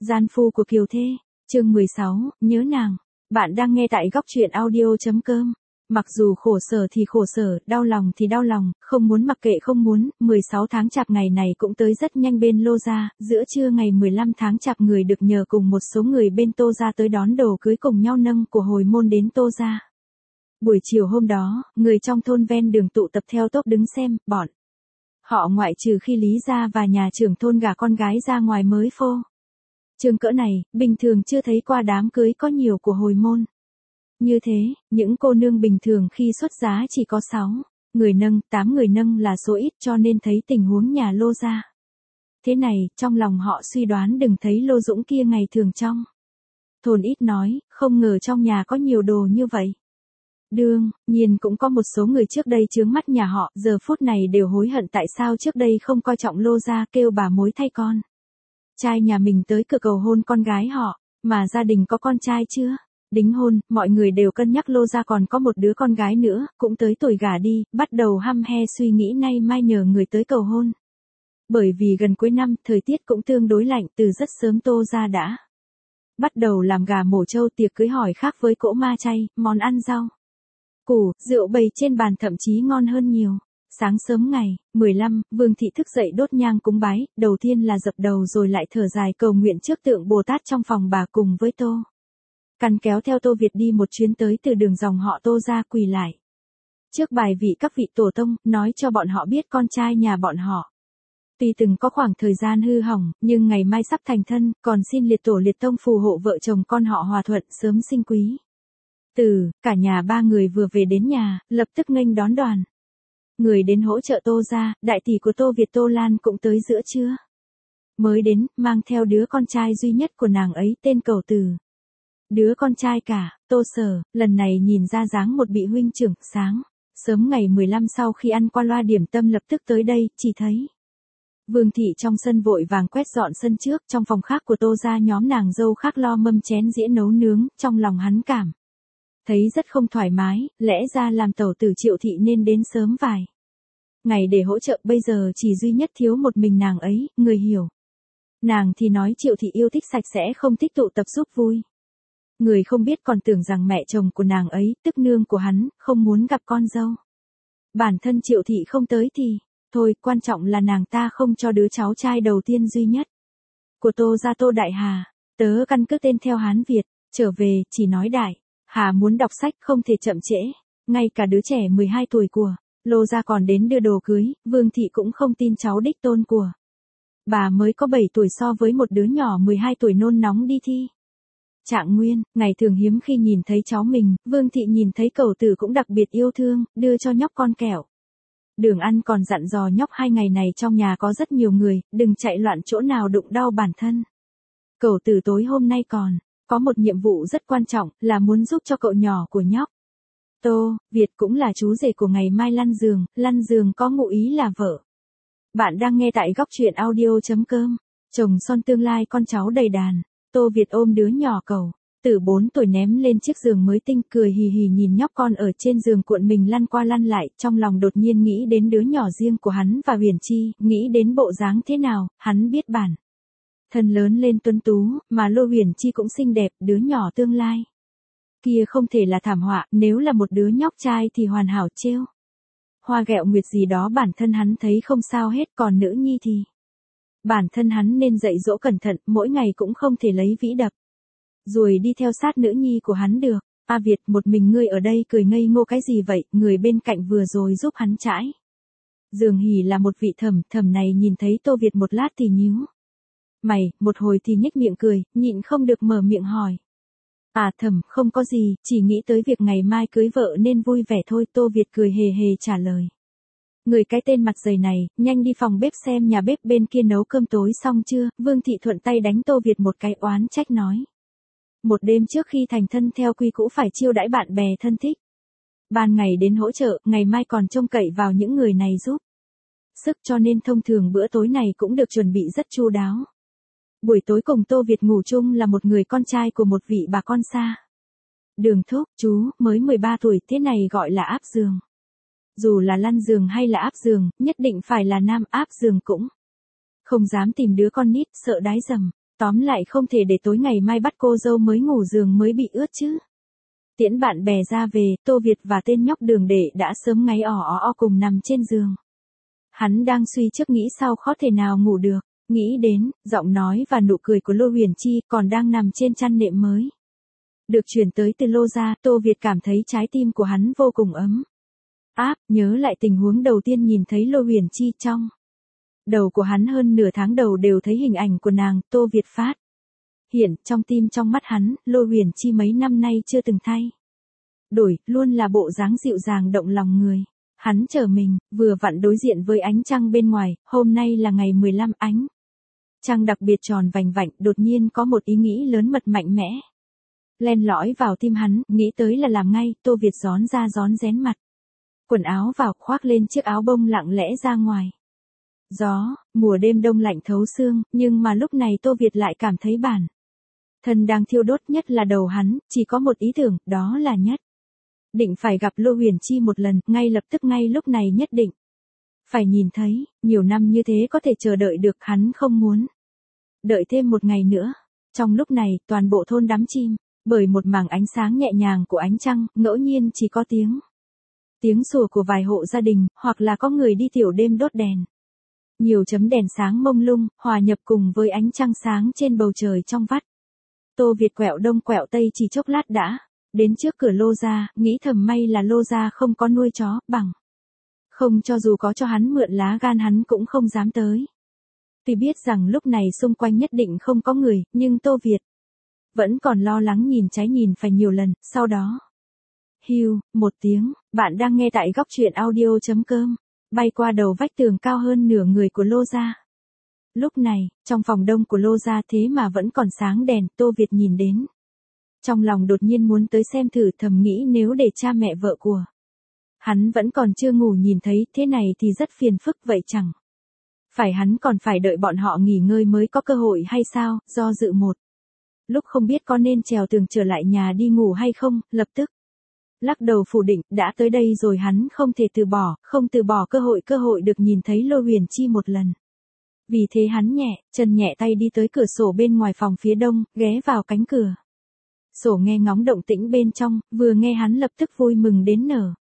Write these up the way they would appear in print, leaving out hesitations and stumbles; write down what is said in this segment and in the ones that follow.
Gian phu của Kiều Thê, chương 16, nhớ nàng. Bạn đang nghe tại góc truyện audio.com. Mặc dù khổ sở thì khổ sở, đau lòng thì đau lòng, không muốn mặc kệ không muốn, 16 tháng chạp ngày này cũng tới rất nhanh bên Lô gia, giữa trưa ngày 15 tháng chạp người được nhờ cùng một số người bên Tô gia tới đón đồ cưới cùng nhau nâng của hồi môn đến Tô gia. Buổi chiều hôm đó, người trong thôn ven đường tụ tập theo tốp đứng xem, bọn họ ngoại trừ khi Lý gia và nhà trưởng thôn gả con gái ra ngoài mới phô trương cỡ này, bình thường chưa thấy qua đám cưới có nhiều của hồi môn. Như thế, những cô nương bình thường khi xuất giá chỉ có 6 người nâng, 8 người nâng là số ít cho nên thấy tình huống nhà Lô gia thế này, trong lòng họ suy đoán đừng thấy Lô Dũng kia ngày thường trong thôn ít nói, không ngờ trong nhà có nhiều đồ như vậy. Đương nhiên cũng có một số người trước đây chướng mắt nhà họ, giờ phút này đều hối hận tại sao trước đây không coi trọng Lô gia, kêu bà mối thay con trai nhà mình tới cửa cầu hôn con gái họ, mà gia đình có con trai chưa? Đính hôn, mọi người đều cân nhắc Lô gia còn có một đứa con gái nữa, cũng tới tuổi gả đi, bắt đầu hăm he suy nghĩ nay mai nhờ người tới cầu hôn. Bởi vì gần cuối năm, thời tiết cũng tương đối lạnh, từ rất sớm Tô gia đã bắt đầu làm gà mổ trâu, tiệc cưới hỏi khác với cỗ ma chay, món ăn rau củ, rượu bày trên bàn thậm chí ngon hơn nhiều. Sáng sớm ngày 15, Vương thị thức dậy đốt nhang cúng bái, đầu tiên là dập đầu rồi lại thở dài cầu nguyện trước tượng Bồ Tát trong phòng bà cùng với Tô Căn kéo theo Tô Việt đi một chuyến tới từ đường dòng họ Tô ra quỳ lại trước bài vị các vị tổ tông, nói cho bọn họ biết con trai nhà bọn họ tuy từng có khoảng thời gian hư hỏng, nhưng ngày mai sắp thành thân, còn xin liệt tổ liệt tông phù hộ vợ chồng con họ hòa thuận sớm sinh quý. Cả nhà ba người vừa về đến nhà, lập tức nghênh đón đoàn người đến hỗ trợ Tô gia, đại tỷ của Tô Việt Tô Lan cũng tới giữa trưa. Mới đến, mang theo đứa con trai duy nhất của nàng ấy tên Cầu Từ. Đứa con trai cả, Tô Sở, lần này nhìn ra dáng một vị huynh trưởng, sáng sớm ngày 15 sau khi ăn qua loa điểm tâm lập tức tới đây, chỉ thấy Vương thị trong sân vội vàng quét dọn sân trước, trong phòng khác của Tô gia nhóm nàng dâu khác lo mâm chén dĩa nấu nướng, trong lòng hắn cảm thấy rất không thoải mái, lẽ ra làm tẩu tử Triệu thị nên đến sớm vài ngày để hỗ trợ, bây giờ chỉ duy nhất thiếu một mình nàng ấy, người hiểu. Nàng thì nói Triệu thị yêu thích sạch sẽ không thích tụ tập giúp vui. Người không biết còn tưởng rằng mẹ chồng của nàng ấy, tức nương của hắn, không muốn gặp con dâu. Bản thân Triệu thị không tới thì, thôi, quan trọng là nàng ta không cho đứa cháu trai đầu tiên duy nhất của Tô gia Tô Đại Hà, tớ căn cước tên theo Hán Việt, trở về, chỉ nói Đại Hà muốn đọc sách không thể chậm trễ, ngay cả đứa trẻ 12 tuổi của Lô gia còn đến đưa đồ cưới, Vương thị cũng không tin cháu đích tôn của bà mới có 7 tuổi so với một đứa nhỏ 12 tuổi nôn nóng đi thi Trạng nguyên, ngày thường hiếm khi nhìn thấy cháu mình, Vương thị nhìn thấy Cầu Tử cũng đặc biệt yêu thương, đưa cho nhóc con kẹo đường ăn, còn dặn dò nhóc 2 ngày này trong nhà có rất nhiều người, đừng chạy loạn chỗ nào đụng đau bản thân. Cầu Tử tối hôm nay còn có một nhiệm vụ rất quan trọng, là muốn giúp cho cậu nhỏ của nhóc Tô Việt cũng là chú rể của ngày mai Lăn Giường có ngụ ý là vợ. Bạn đang nghe tại góc truyện audio.com. Chồng son tương lai con cháu đầy đàn, Tô Việt ôm đứa nhỏ Cầu Tử 4 tuổi ném lên chiếc giường mới tinh, cười hì hì nhìn nhóc con ở trên giường cuộn mình lăn qua lăn lại, trong lòng đột nhiên nghĩ đến đứa nhỏ riêng của hắn và Huyền Chi, nghĩ đến bộ dáng thế nào, hắn biết bản thân lớn lên tuấn tú, mà Lô Huyền Chi cũng xinh đẹp, đứa nhỏ tương lai kia không thể là thảm họa, nếu là một đứa nhóc trai thì hoàn hảo, trêu hoa ghẹo nguyệt gì đó bản thân hắn thấy không sao hết, còn nữ nhi thì bản thân hắn nên dạy dỗ cẩn thận, mỗi ngày cũng không thể lấy vĩ đập rồi đi theo sát nữ nhi của hắn được. A Việt, một mình ngươi ở đây cười ngây ngô cái gì vậy, người bên cạnh vừa rồi giúp hắn trải giường hỉ là một vị thẩm này nhìn thấy Tô Việt một lát thì nhíu mày, một hồi thì nhếch miệng cười, nhịn không được mở miệng hỏi. À thẩm, không có gì, chỉ nghĩ tới việc ngày mai cưới vợ nên vui vẻ thôi, Tô Việt cười hề hề trả lời. Người cái tên mặt dày này, nhanh đi phòng bếp xem nhà bếp bên kia nấu cơm tối xong chưa, Vương thị thuận tay đánh Tô Việt một cái, oán trách nói. Một đêm trước khi thành thân theo quy cũ phải chiêu đãi bạn bè thân thích. Ban ngày đến hỗ trợ, ngày mai còn trông cậy vào những người này giúp sức, cho nên thông thường bữa tối này cũng được chuẩn bị rất chu đáo. Buổi tối cùng Tô Việt ngủ chung là một người con trai của một vị bà con xa đường thúc, chú, mới 13 tuổi, thế này gọi là áp giường. Dù là lăn giường hay là áp giường, nhất định phải là nam, áp giường cũng không dám tìm đứa con nít, sợ đái dầm. Tóm lại không thể để tối ngày mai bắt cô dâu mới ngủ giường mới bị ướt chứ. Tiễn bạn bè ra về, Tô Việt và tên nhóc Đường Đệ đã sớm ngáy ò cùng nằm trên giường. Hắn đang suy trước nghĩ sau khó thể nào ngủ được, nghĩ đến, giọng nói và nụ cười của Lô Huyền Chi còn đang nằm trên chăn nệm mới. Được chuyển tới từ Lô gia, Tô Việt cảm thấy trái tim của hắn vô cùng ấm áp, nhớ lại tình huống đầu tiên nhìn thấy Lô Huyền Chi trong đầu của hắn hơn nửa tháng đầu đều thấy hình ảnh của nàng, Tô Việt phát hiện trong tim trong mắt hắn, Lô Huyền Chi mấy năm nay chưa từng thay đổi, luôn là bộ dáng dịu dàng động lòng người. Hắn trở mình, vừa vặn đối diện với ánh trăng bên ngoài, hôm nay là ngày 15 ánh. Trăng đặc biệt tròn vành vạnh, đột nhiên có một ý nghĩ lớn mật mạnh mẽ. Len lỏi vào tim hắn, nghĩ tới là làm ngay, Tô Việt rón ra rón rén mặt. Quần áo vào, khoác lên chiếc áo bông lặng lẽ ra ngoài. Gió, mùa đêm đông lạnh thấu xương, nhưng mà lúc này Tô Việt lại cảm thấy bản thân đang thiêu đốt, nhất là đầu hắn, chỉ có một ý tưởng, đó là nhất định phải gặp Lô Huyền Chi một lần, ngay lập tức ngay lúc này nhất định phải nhìn thấy, nhiều năm như thế có thể chờ đợi được, hắn không muốn đợi thêm một ngày nữa. Trong lúc này, toàn bộ thôn đắm chìm bởi một mảng ánh sáng nhẹ nhàng của ánh trăng, ngẫu nhiên chỉ có tiếng sủa của vài hộ gia đình, hoặc là có người đi tiểu đêm đốt đèn. Nhiều chấm đèn sáng mông lung, hòa nhập cùng với ánh trăng sáng trên bầu trời trong vắt. Tô Việt quẹo đông quẹo tây chỉ chốc lát đã đến trước cửa Lô gia, nghĩ thầm may là Lô gia không có nuôi chó, bằng không cho dù có cho hắn mượn lá gan hắn cũng không dám tới. Tuy biết rằng lúc này xung quanh nhất định không có người, nhưng Tô Việt vẫn còn lo lắng nhìn trái nhìn phải nhiều lần, sau đó hưu, một tiếng, bạn đang nghe tại góc truyện audio.com, bay qua đầu vách tường cao hơn nửa người của Lô gia. Lúc này, trong phòng đông của Lô gia thế mà vẫn còn sáng đèn, Tô Việt nhìn đến. Trong lòng đột nhiên muốn tới xem thử, thầm nghĩ nếu để cha mẹ vợ của hắn vẫn còn chưa ngủ nhìn thấy thế này thì rất phiền phức, vậy chẳng phải hắn còn phải đợi bọn họ nghỉ ngơi mới có cơ hội hay sao, do dự một lúc không biết có nên trèo tường trở lại nhà đi ngủ hay không, lập tức lắc đầu phủ định, đã tới đây rồi hắn không thể không từ bỏ cơ hội được nhìn thấy Lô Huyền Chi một lần. Vì thế hắn chân nhẹ tay đi tới cửa sổ bên ngoài phòng phía đông, ghé vào cánh cửa sổ nghe ngóng động tĩnh bên trong, vừa nghe hắn lập tức vui mừng đến nở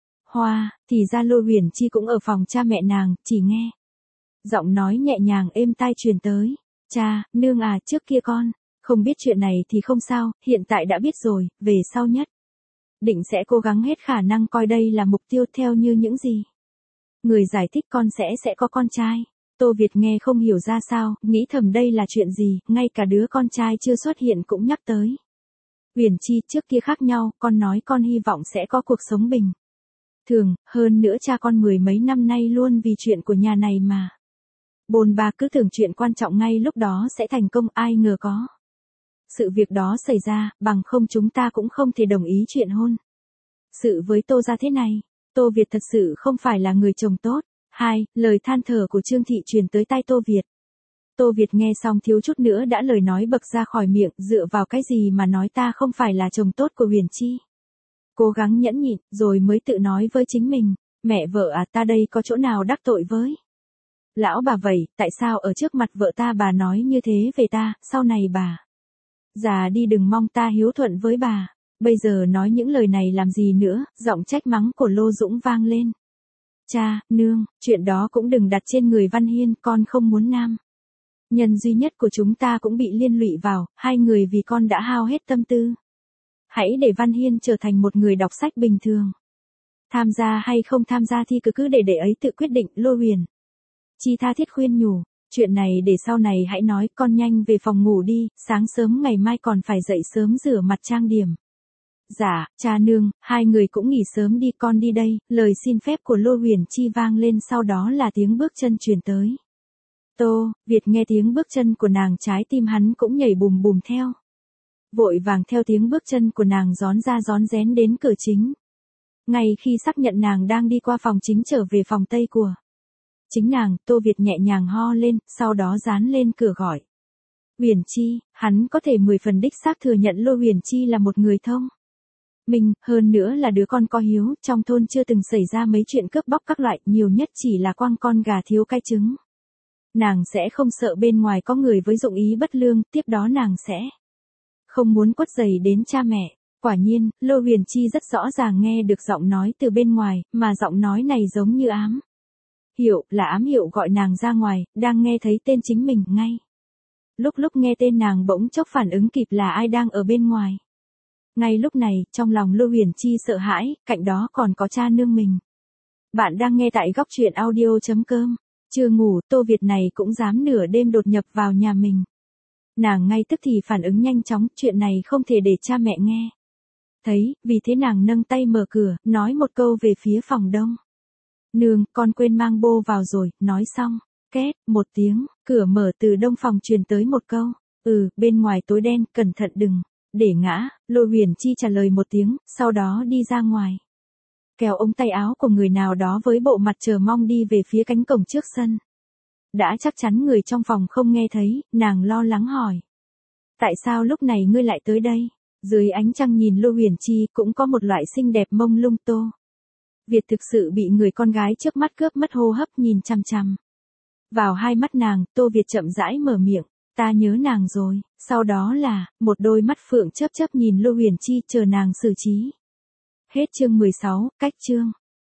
hoa, thì ra Lô Huyền Chi cũng ở phòng cha mẹ nàng, chỉ nghe giọng nói nhẹ nhàng êm tai truyền tới. Cha, nương à, trước kia con không biết chuyện này thì không sao, hiện tại đã biết rồi, về sau nhất định sẽ cố gắng hết khả năng coi đây là mục tiêu theo như những gì người giải thích, con sẽ có con trai. Tô Việt nghe không hiểu ra sao, nghĩ thầm đây là chuyện gì, ngay cả đứa con trai chưa xuất hiện cũng nhắc tới. Huyền Chi, trước kia khác nhau, con nói con hy vọng sẽ có cuộc sống bình thường, hơn nữa cha con mười mấy năm nay luôn vì chuyện của nhà này mà bồn ba, cứ tưởng chuyện quan trọng ngay lúc đó sẽ thành công, ai ngờ có sự việc đó xảy ra, bằng không chúng ta cũng không thể đồng ý chuyện hôn sự với Tô gia thế này. Tô Việt thật sự không phải là người chồng tốt. Lời than thở của Trương Thị truyền tới tai Tô Việt. Tô Việt nghe xong thiếu chút nữa đã lời nói bật ra khỏi miệng, dựa vào cái gì mà nói ta không phải là chồng tốt của Huyền Chi. Cố gắng nhẫn nhịn, rồi mới tự nói với chính mình, mẹ vợ à, ta đây có chỗ nào đắc tội với lão bà vậy, tại sao ở trước mặt vợ ta bà nói như thế về ta, sau này bà già đi đừng mong ta hiếu thuận với bà. Bây giờ nói những lời này làm gì nữa, giọng trách mắng của Lô Dũng vang lên. Cha, nương, chuyện đó cũng đừng đặt trên người Văn Hiên, con không muốn nam nhân duy nhất của chúng ta cũng bị liên lụy vào, hai người vì con đã hao hết tâm tư. Hãy để Văn Hiên trở thành một người đọc sách bình thường. Tham gia hay không tham gia thì cứ để ấy tự quyết định. Lô Huyền Chi tha thiết khuyên nhủ, chuyện này để sau này hãy nói, con nhanh về phòng ngủ đi, sáng sớm ngày mai còn phải dậy sớm rửa mặt trang điểm. Dạ, cha nương, hai người cũng nghỉ sớm đi, con đi đây. Lời xin phép của Lô Huyền Chi vang lên, sau đó là tiếng bước chân truyền tới. Tô Việt nghe tiếng bước chân của nàng, trái tim hắn cũng nhảy bùm bùm theo. Vội vàng theo tiếng bước chân của nàng rón ra rón rén đến cửa chính. Ngay khi xác nhận nàng đang đi qua phòng chính trở về phòng tây của chính nàng, Tô Việt nhẹ nhàng ho lên, sau đó dán lên cửa gọi. Huyền Chi, hắn có thể 10 phần đích xác thừa nhận Lô Huyền Chi là một người thông minh, hơn nữa là đứa con có hiếu, trong thôn chưa từng xảy ra mấy chuyện cướp bóc các loại, nhiều nhất chỉ là quăng con gà thiếu cái trứng. Nàng sẽ không sợ bên ngoài có người với dụng ý bất lương, tiếp đó nàng sẽ không muốn quấy rầy đến cha mẹ. Quả nhiên, Lô Huyền Chi rất rõ ràng nghe được giọng nói từ bên ngoài, mà giọng nói này giống như ám hiệu, là ám hiệu gọi nàng ra ngoài, đang nghe thấy tên chính mình ngay. Lúc nghe tên nàng bỗng chốc phản ứng kịp là ai đang ở bên ngoài. Ngay lúc này, trong lòng Lô Huyền Chi sợ hãi, cạnh đó còn có cha nương mình. Bạn đang nghe tại góc truyện audio.com. Chưa ngủ, Tô Việt này cũng dám nửa đêm đột nhập vào nhà mình. Nàng ngay tức thì phản ứng nhanh chóng, chuyện này không thể để cha mẹ nghe thấy, vì thế nàng nâng tay mở cửa, nói một câu về phía phòng đông. Nương, con quên mang bô vào rồi, nói xong. Két, một tiếng, cửa mở từ đông phòng truyền tới một câu. Bên ngoài tối đen, cẩn thận đừng để ngã. Lô Huyền Chi trả lời một tiếng, sau đó đi ra ngoài. Kéo ống tay áo của người nào đó với bộ mặt chờ mong đi về phía cánh cổng trước sân. Đã chắc chắn người trong phòng không nghe thấy, nàng lo lắng hỏi. Tại sao lúc này ngươi lại tới đây? Dưới ánh trăng nhìn Lô Huyền Chi cũng có một loại xinh đẹp mông lung. Tô Việt thực sự bị người con gái trước mắt cướp mất hô hấp nhìn chằm chằm vào hai mắt nàng. Tô Việt chậm rãi mở miệng, ta nhớ nàng rồi, sau đó là, một đôi mắt phượng chớp chớp nhìn Lô Huyền Chi chờ nàng xử trí. Hết chương 16, cách chương.